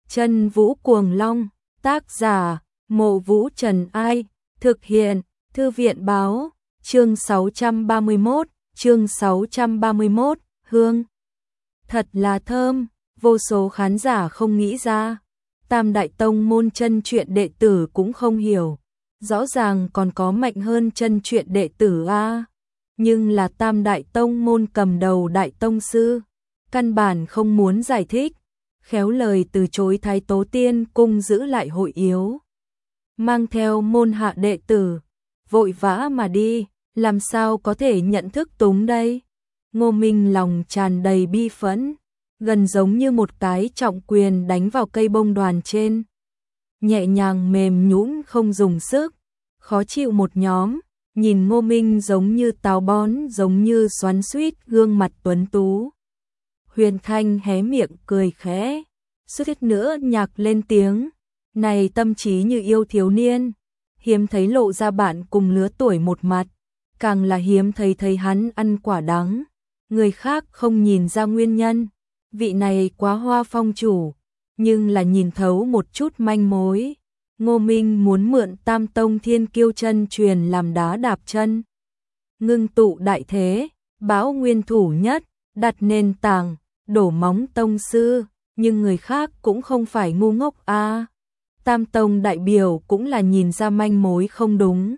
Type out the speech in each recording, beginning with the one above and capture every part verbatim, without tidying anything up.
Chân Vũ Cuồng Long, tác giả, Mộ Vũ Trần Ai, thực hiện, Thư viện Báo, chương sáu trăm ba mươi mốt, chương sáu trăm ba mươi mốt, hương. Thật là thơm, vô số khán giả không nghĩ ra. Tam Đại Tông môn chân truyện đệ tử cũng không hiểu. Rõ ràng còn có mạnh hơn chân truyện đệ tử a, nhưng là Tam Đại Tông môn cầm đầu đại tông sư, căn bản không muốn giải thích, khéo lời từ chối Thái Tố Tiên cung giữ lại hội yếu. Mang theo môn hạ đệ tử, vội vã mà đi, làm sao có thể nhận thức túng đây? Ngô Minh lòng tràn đầy bi phẫn, gần giống như một cái trọng quyền đánh vào cây bông đoàn trên. Nhẹ nhàng mềm nhũn không dùng sức, khó chịu một nhóm, nhìn Ngô Minh giống như táo bón, giống như xoắn xuýt, gương mặt tuấn tú. Huyền Thanh hé miệng cười khẽ, suýt chút nữa nhạc lên tiếng, này tâm trí như yêu thiếu niên, hiếm thấy lộ ra bạn cùng lứa tuổi một mặt, càng là hiếm thấy thấy hắn ăn quả đắng, người khác không nhìn ra nguyên nhân, vị này quá hoa phong chủ, nhưng là nhìn thấu một chút manh mối. Ngô Minh muốn mượn Tam Tông Thiên Kiêu chân truyền làm đá đạp chân, ngưng tụ đại thế, bão nguyên thủ nhất, đặt nền tảng, đổ móng tông sư, nhưng người khác cũng không phải ngu ngốc a. À. Tam Tông đại biểu cũng là nhìn ra manh mối không đúng,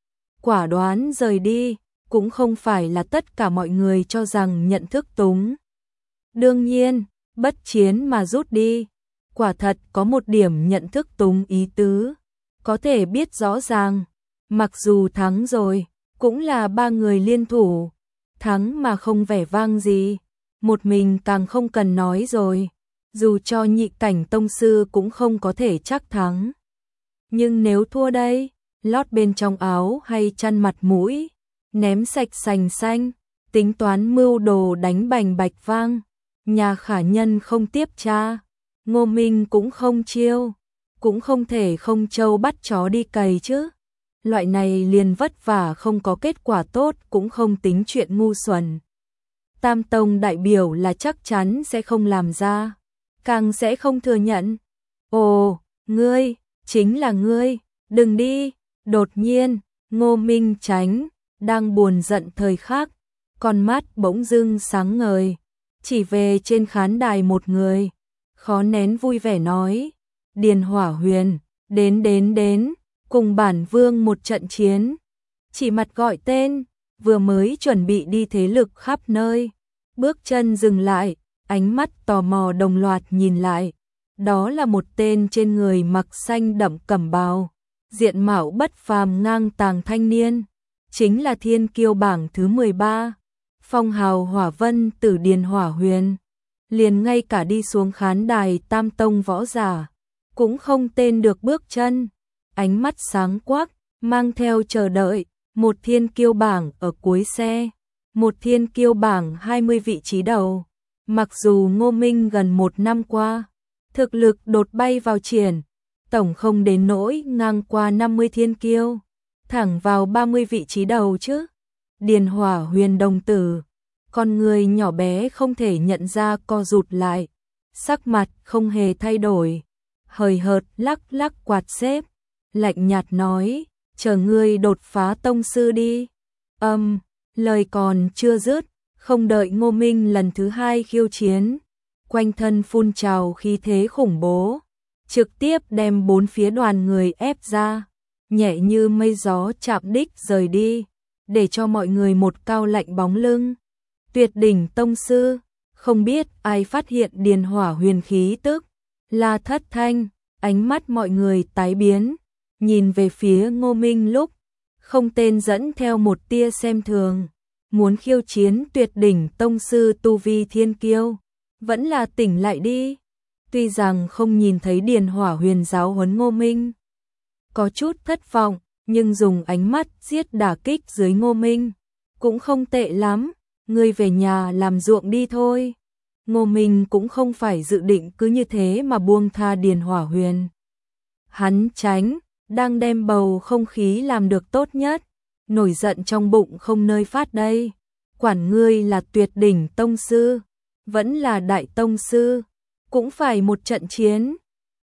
quả đoán rời đi, cũng không phải là tất cả mọi người cho rằng nhận thức túng. Đương nhiên, bất chiến mà rút đi, quả thật có một điểm nhận thức túng ý tứ, có thể biết rõ ràng, mặc dù thắng rồi, cũng là ba người liên thủ, thắng mà không vẻ vang gì, một mình càng không cần nói rồi, dù cho nhị cảnh tông sư cũng không có thể chắc thắng. Nhưng nếu thua đây, lót bên trong áo hay chăn mặt mũi, ném sạch sành xanh, tính toán mưu đồ đánh bành bạch vang, nhà khả nhân không tiếp tra. Ngô Minh cũng không chiêu, cũng không thể không trâu bắt chó đi cày chứ. Loại này liền vất vả không có kết quả tốt cũng không tính chuyện ngu xuẩn. Tam Tông đại biểu là chắc chắn sẽ không làm ra, càng sẽ không thừa nhận. Ồ, ngươi, chính là ngươi, đừng đi. Đột nhiên, Ngô Minh tránh, đang buồn giận thời khắc, con mắt bỗng dưng sáng ngời, chỉ về trên khán đài một người. Khó nén vui vẻ nói, Điền Hỏa Huyền, đến đến đến, cùng bản vương một trận chiến. Chỉ mặt gọi tên, vừa mới chuẩn bị đi thế lực khắp nơi. Bước chân dừng lại, ánh mắt tò mò đồng loạt nhìn lại. Đó là một tên trên người mặc xanh đậm cẩm bào, diện mạo bất phàm ngang tàng thanh niên. Chính là thiên kiêu bảng thứ mười ba, phong hào hỏa vân tử Điền Hỏa Huyền. Liền ngay cả đi xuống khán đài Tam Tông võ giả, cũng không tên được bước chân, ánh mắt sáng quắc, mang theo chờ đợi, một thiên kiêu bảng ở cuối xe, một thiên kiêu bảng hai mươi vị trí đầu. Mặc dù Ngô Minh gần một năm qua, thực lực đột bay vào triển, tổng không đến nỗi ngang qua năm mươi thiên kiêu, thẳng vào ba mươi vị trí đầu chứ. Điền Hỏa Huyền đồng tử, con người nhỏ bé không thể nhận ra co rụt lại, sắc mặt không hề thay đổi, hời hợt lắc lắc quạt xếp, lạnh nhạt nói, chờ ngươi đột phá tông sư đi. Âm, lời còn chưa dứt, không đợi Ngô Minh lần thứ hai khiêu chiến, quanh thân phun trào khí thế khủng bố, trực tiếp đem bốn phía đoàn người ép ra, nhẹ như mây gió chạm đích rời đi, để cho mọi người một cao lạnh bóng lưng. Tuyệt đỉnh tông sư, không biết ai phát hiện Điền Hỏa Huyền khí tức, là Thất Thanh, ánh mắt mọi người tái biến, nhìn về phía Ngô Minh lúc, không tên dẫn theo một tia xem thường, muốn khiêu chiến tuyệt đỉnh tông sư tu vi thiên kiêu, vẫn là tỉnh lại đi. Tuy rằng không nhìn thấy Điền Hỏa Huyền giáo huấn Ngô Minh, có chút thất vọng, nhưng dùng ánh mắt giết đả kích dưới Ngô Minh, cũng không tệ lắm. Ngươi về nhà làm ruộng đi thôi. Ngô Minh cũng không phải dự định cứ như thế mà buông tha Điền Hỏa Huyền. Hắn tránh, đang đem bầu không khí làm được tốt nhất, nổi giận trong bụng không nơi phát đây. Quản ngươi là tuyệt đỉnh tông sư, vẫn là đại tông sư, cũng phải một trận chiến.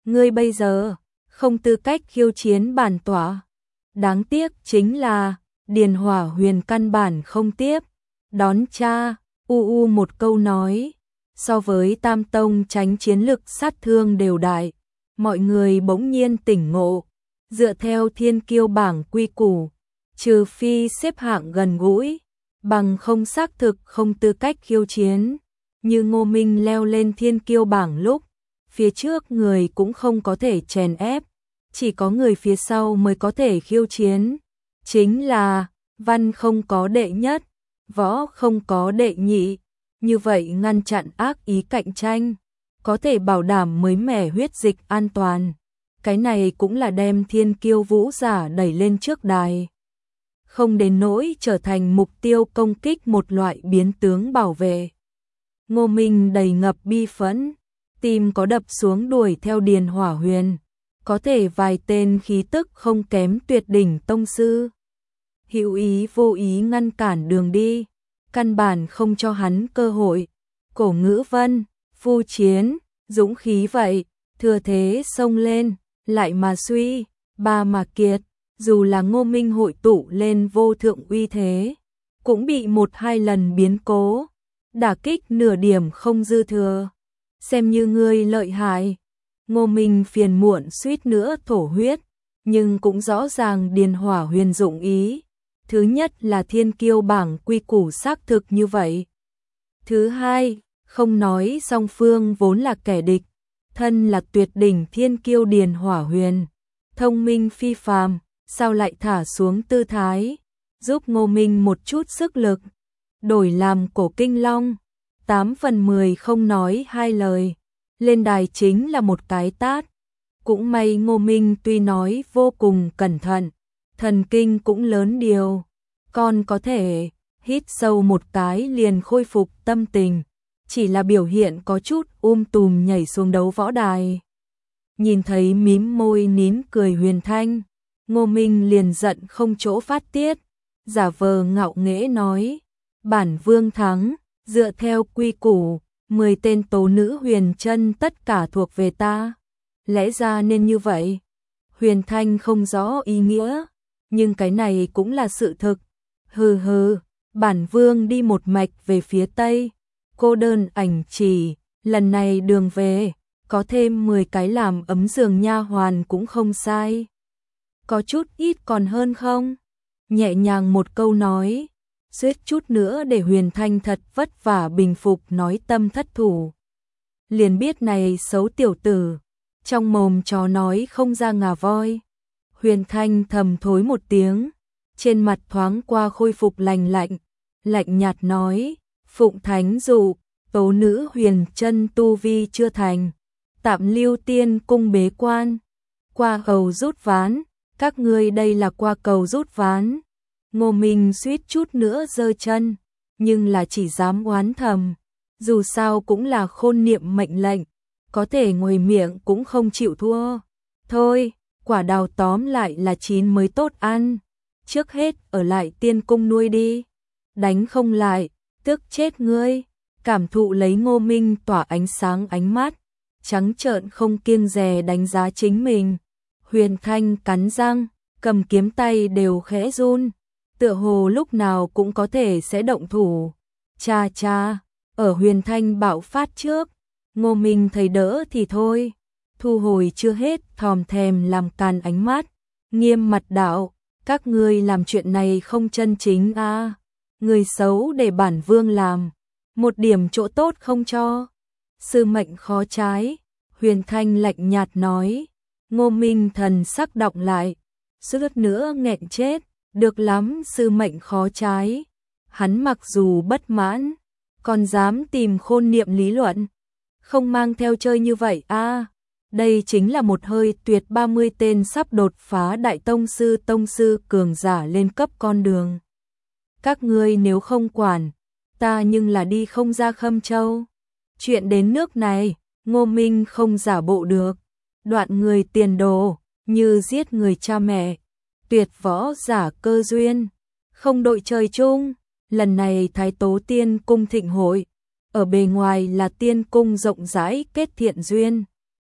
ngươi bây giờ không tư cách khiêu chiến bản tọa. Đáng tiếc chính là Điền Hỏa Huyền căn bản không tiếp đón cha. U u một câu nói, so với Tam Tông tránh chiến lực sát thương đều đại, mọi người bỗng nhiên tỉnh ngộ. Dựa theo thiên kiêu bảng quy củ, trừ phi xếp hạng gần gũi, bằng không xác thực không tư cách khiêu chiến. Như Ngô Minh leo lên thiên kiêu bảng lúc, phía trước người cũng không có thể chèn ép, chỉ có người phía sau mới có thể khiêu chiến. Chính là văn không có đệ nhất, võ không có đệ nhị, như vậy ngăn chặn ác ý cạnh tranh, có thể bảo đảm mới mẻ huyết dịch an toàn. Cái này cũng là đem thiên kiêu vũ giả đẩy lên trước đài, không đến nỗi trở thành mục tiêu công kích một loại biến tướng bảo vệ. Ngô Minh đầy ngập bi phẫn, tim có đập xuống đuổi theo Điền Hỏa Huyền, có thể vài tên khí tức không kém tuyệt đỉnh tông sư. Hữu ý vô ý ngăn cản đường đi, căn bản không cho hắn cơ hội. Cổ Ngữ Vân, phu chiến, dũng khí vậy, thừa thế xông lên, lại mà suy, ba mà kiệt, dù là Ngô Minh hội tụ lên vô thượng uy thế, cũng bị một hai lần biến cố, đả kích nửa điểm không dư thừa. Xem như ngươi lợi hại. Ngô Minh phiền muộn suýt nữa thổ huyết, nhưng cũng rõ ràng Điền Hỏa Huyền dụng ý. Thứ nhất là thiên kiêu bảng quy củ xác thực như vậy. Thứ hai, không nói song phương vốn là kẻ địch, thân là tuyệt đỉnh thiên kiêu Điền Hỏa Huyền, thông minh phi phàm, sao lại thả xuống tư thái, giúp Ngô Minh một chút sức lực, đổi làm cổ kinh long, tám phần mười không nói hai lời, lên đài chính là một cái tát. Cũng may Ngô Minh tuy nói vô cùng cẩn thận, thần kinh cũng lớn điều, còn có thể hít sâu một cái liền khôi phục tâm tình, chỉ là biểu hiện có chút um tùm nhảy xuống đấu võ đài. Nhìn thấy mím môi nín cười Huyền Thanh, Ngô Minh liền giận không chỗ phát tiết, giả vờ ngạo nghễ nói, bản vương thắng, dựa theo quy củ, mười tên tố nữ Huyền Chân tất cả thuộc về ta. Lẽ ra nên như vậy. Huyền Thanh không rõ ý nghĩa, nhưng cái này cũng là sự thực. Hừ hừ, bản vương đi một mạch về phía tây, cô đơn ảnh chỉ, lần này đường về, có thêm mười cái làm ấm giường nha hoàn cũng không sai. Có chút ít còn hơn không? Nhẹ nhàng một câu nói, suýt chút nữa để Huyền Thanh thật vất vả bình phục nói tâm thất thủ. Liền biết này xấu tiểu tử, trong mồm chó nói không ra ngà voi. Huyền Thanh thầm thối một tiếng, trên mặt thoáng qua khôi phục lành lạnh, lạnh nhạt nói, phụng thánh dụ, tố nữ Huyền Chân tu vi chưa thành, tạm lưu tiên cung bế quan, qua cầu rút ván, các ngươi đây là qua cầu rút ván. Ngô Minh suýt chút nữa giơ chân, nhưng là chỉ dám oán thầm, dù sao cũng là khôn niệm mệnh lệnh, có thể ngồi miệng cũng không chịu thua. Thôi, quả đào tóm lại là chín mới tốt ăn, trước hết ở lại tiên cung nuôi đi, đánh không lại, tức chết ngươi. Cảm thụ lấy Ngô Minh tỏa ánh sáng ánh mắt, trắng trợn không kiêng dè đánh giá chính mình. Huyền Thanh cắn răng, cầm kiếm tay đều khẽ run, tựa hồ lúc nào cũng có thể sẽ động thủ. Cha cha, ở Huyền Thanh bạo phát trước, Ngô Minh thấy đỡ thì thôi, thu hồi chưa hết thòm thèm làm càn ánh mắt, nghiêm mặt đạo, các ngươi làm chuyện này không chân chính a, à. Người xấu để bản vương làm, một điểm chỗ tốt không cho, sư mệnh khó trái. Huyền Thanh lạnh nhạt nói. Ngô Minh thần sắc đọng lại, suýt nữa nghẹn chết, được lắm, sư mệnh khó trái. Hắn mặc dù bất mãn, còn dám tìm khôn niệm lý luận, không mang theo chơi như vậy a. À, đây chính là một hơi tuyệt ba mươi tên sắp đột phá đại tông sư tông sư cường giả lên cấp con đường. Các ngươi nếu không quản, ta nhưng là đi không ra Khâm Châu. Chuyện đến nước này, Ngô Minh không giả bộ được, đoạn người tiền đồ, như giết người cha mẹ, tuyệt võ giả cơ duyên, không đội trời chung. Lần này Thái Tố Tiên Cung thịnh hội, ở bề ngoài là tiên cung rộng rãi kết thiện duyên,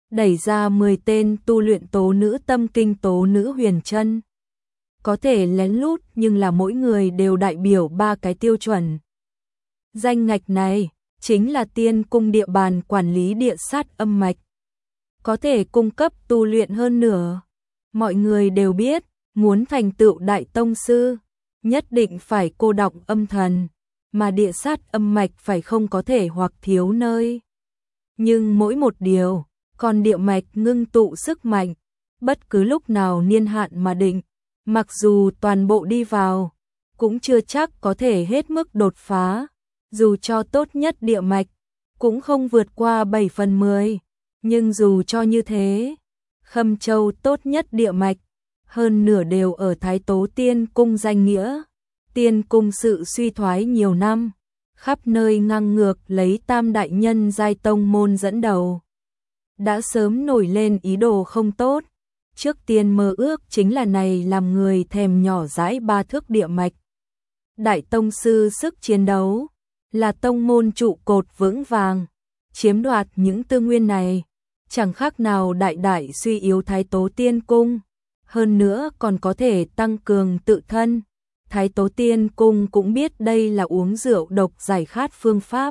đẩy ra mười tên tu luyện tố nữ tâm kinh tố nữ huyền chân. Có thể lén lút nhưng là mỗi người đều đại biểu ba cái tiêu chuẩn. Danh ngạch này chính là tiên cung địa bàn quản lý địa sát âm mạch. Có thể cung cấp tu luyện hơn nửa. Mọi người đều biết, muốn thành tựu đại tông sư, nhất định phải cô đọng âm thần, mà địa sát âm mạch phải không có thể hoặc thiếu nơi. Nhưng mỗi một điều, còn địa mạch ngưng tụ sức mạnh, bất cứ lúc nào niên hạn mà định, mặc dù toàn bộ đi vào, cũng chưa chắc có thể hết mức đột phá, dù cho tốt nhất địa mạch, cũng không vượt qua bảy phần mười, nhưng dù cho như thế, Khâm Châu tốt nhất địa mạch, hơn nửa đều ở Thái Tố Tiên Cung danh nghĩa. Tiên Cung sự suy thoái nhiều năm, khắp nơi ngang ngược lấy tam đại nhân giai tông môn dẫn đầu. Đã sớm nổi lên ý đồ không tốt, trước tiên mơ ước chính là này làm người thèm nhỏ dãi ba thước địa mạch. Đại tông sư sức chiến đấu, là tông môn trụ cột vững vàng, chiếm đoạt những tư nguyên này, chẳng khác nào đại đại suy yếu Thái Tố Tiên Cung, hơn nữa còn có thể tăng cường tự thân. Thái Tố Tiên Cung cũng biết đây là uống rượu độc giải khát phương pháp.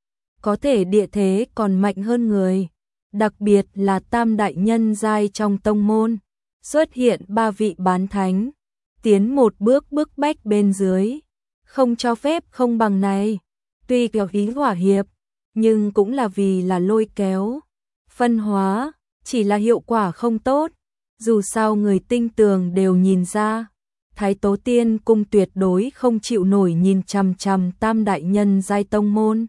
Có thể địa thế còn mạnh hơn người, đặc biệt là tam đại nhân giai trong tông môn, xuất hiện ba vị bán thánh, tiến một bước bức bách bên dưới, không cho phép không bằng này, tuy kéo ý hỏa hiệp, nhưng cũng là vì là lôi kéo, phân hóa, chỉ là hiệu quả không tốt, dù sao người tinh tường đều nhìn ra. Thái Tố Tiên Cung tuyệt đối không chịu nổi nhìn chằm chằm tam đại nhân giai tông môn,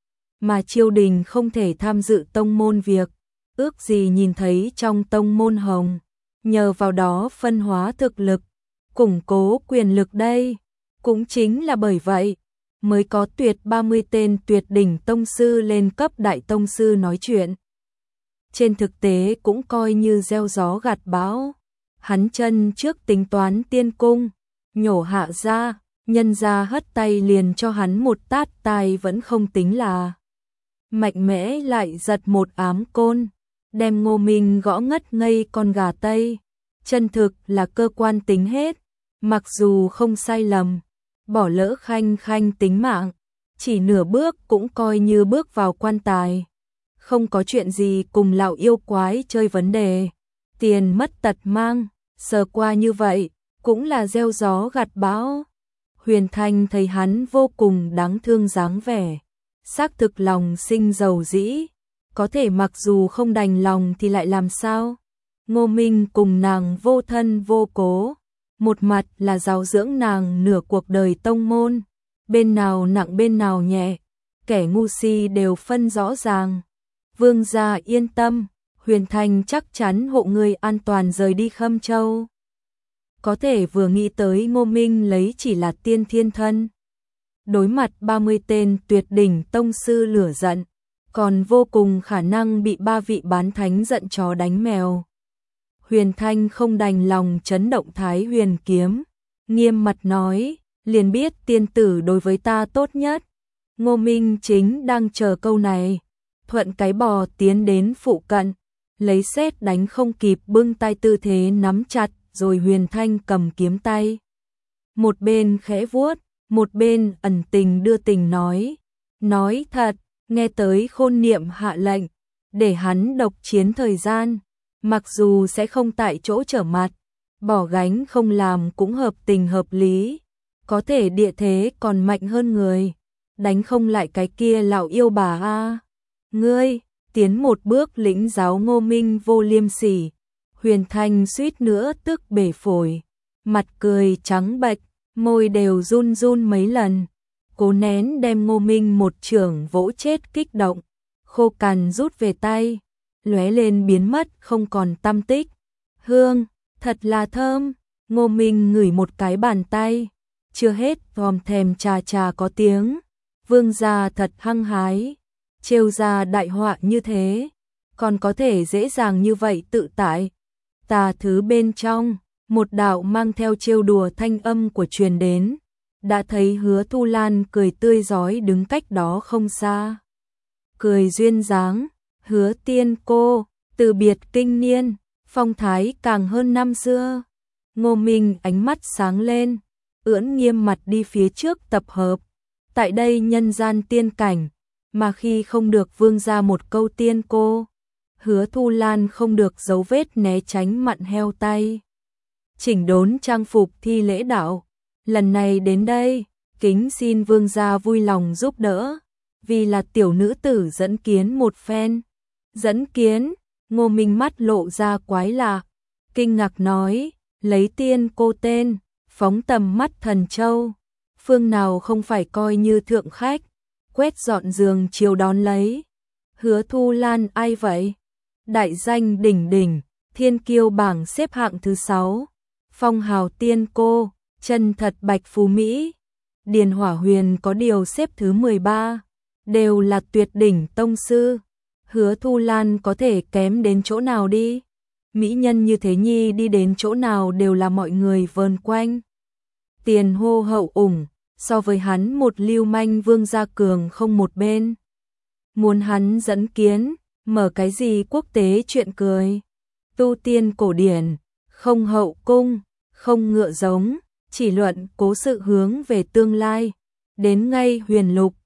mà triều đình không thể tham dự tông môn việc, ước gì nhìn thấy trong tông môn hồng, nhờ vào đó phân hóa thực lực, củng cố quyền lực đây. Cũng chính là bởi vậy, mới có tuyệt ba mươi tên tuyệt đỉnh tông sư lên cấp đại tông sư nói chuyện. Trên thực tế cũng coi như gieo gió gặt bão. Hắn chân trước tính toán tiên cung, nhổ hạ ra, nhân ra hất tay liền cho hắn một tát tai vẫn không tính là. Mạnh mẽ lại giật một ám côn, đem Ngô Minh gõ ngất ngây con gà Tây. Chân thực là cơ quan tính hết, mặc dù không sai lầm, bỏ lỡ khanh khanh tính mạng, chỉ nửa bước cũng coi như bước vào quan tài. Không có chuyện gì cùng lão yêu quái chơi vấn đề, tiền mất tật mang. Sờ qua như vậy, cũng là gieo gió gặt bão. Huyền Thanh thấy hắn vô cùng đáng thương dáng vẻ, xác thực lòng sinh dầu dĩ, có thể mặc dù không đành lòng thì lại làm sao? Ngô Minh cùng nàng vô thân vô cố, một mặt là giáo dưỡng nàng nửa cuộc đời tông môn, bên nào nặng bên nào nhẹ, kẻ ngu si đều phân rõ ràng. Vương gia yên tâm, Huyền Thanh chắc chắn hộ ngươi an toàn rời đi Khâm Châu. Có thể vừa nghĩ tới Ngô Minh lấy chỉ là tiên thiên thân. Đối mặt ba mươi tên tuyệt đỉnh tông sư lửa giận, còn vô cùng khả năng bị ba vị bán thánh giận chó đánh mèo. Huyền Thanh không đành lòng chấn động Thái Huyền kiếm, nghiêm mặt nói, liền biết tiên tử đối với ta tốt nhất. Ngô Minh chính đang chờ câu này, thuận cái bò tiến đến phụ cận, lấy sét đánh không kịp bưng tay tư thế nắm chặt, rồi Huyền Thanh cầm kiếm tay. Một bên khẽ vuốt, một bên ẩn tình đưa tình nói, nói thật, nghe tới Khôn Niệm hạ lệnh, để hắn độc chiến thời gian, mặc dù sẽ không tại chỗ trở mặt, bỏ gánh không làm cũng hợp tình hợp lý, có thể địa thế còn mạnh hơn người, đánh không lại cái kia lão yêu bà a. Ngươi, tiến một bước lĩnh giáo Ngô Minh vô liêm sỉ. Huyền Thanh suýt nữa tức bể phổi, mặt cười trắng bệch, môi đều run run mấy lần, cố nén đem Ngô Minh một chưởng vỗ chết kích động, khô cằn rút về tay, lóe lên biến mất không còn tăm tích. Hương, thật là thơm. Ngô Minh ngửi một cái bàn tay, chưa hết vòm thèm trà trà có tiếng. Vương gia thật hăng hái, trêu ra đại họa như thế, còn có thể dễ dàng như vậy tự tại. Tà thứ bên trong, một đạo mang theo trêu đùa thanh âm của truyền đến, đã thấy Hứa Thu Lan cười tươi rói đứng cách đó không xa. Cười duyên dáng, Hứa tiên cô, Từ biệt kinh niên, phong thái càng hơn năm xưa. Ngô Minh ánh mắt sáng lên, ưỡn nghiêm mặt đi phía trước tập hợp. Tại đây nhân gian tiên cảnh, mà khi không được vương ra một câu tiên cô, Hứa Thu Lan không được dấu vết né tránh mặn heo tay. Chỉnh đốn trang phục thi lễ đạo, lần này đến đây, kính xin vương gia vui lòng giúp đỡ, vì là tiểu nữ tử dẫn kiến một phen. Dẫn kiến, Ngô Minh mắt lộ ra quái lạ, kinh ngạc nói, lấy tiên cô tên, phóng tầm mắt thần châu, phương nào không phải coi như thượng khách, quét dọn giường chiều đón lấy. Hứa Thu Lan ai vậy? Đại danh đỉnh đỉnh, thiên kiêu bảng xếp hạng thứ sáu, phong hào tiên cô, chân thật bạch phú Mỹ. Điền Hỏa Huyền có điều xếp thứ mười ba, đều là tuyệt đỉnh tông sư. Hứa Thu Lan có thể kém đến chỗ nào đi? Mỹ nhân như thế nhi đi đến chỗ nào đều là mọi người vờn quanh. Tiền hô hậu ủng, so với hắn một lưu manh vương gia cường không một bên. Muốn hắn dẫn kiến, mở cái gì quốc tế chuyện cười. Tu tiên cổ điển, không hậu cung, không ngựa giống, chỉ luận cố sự hướng về tương lai. Đến ngay huyền lục,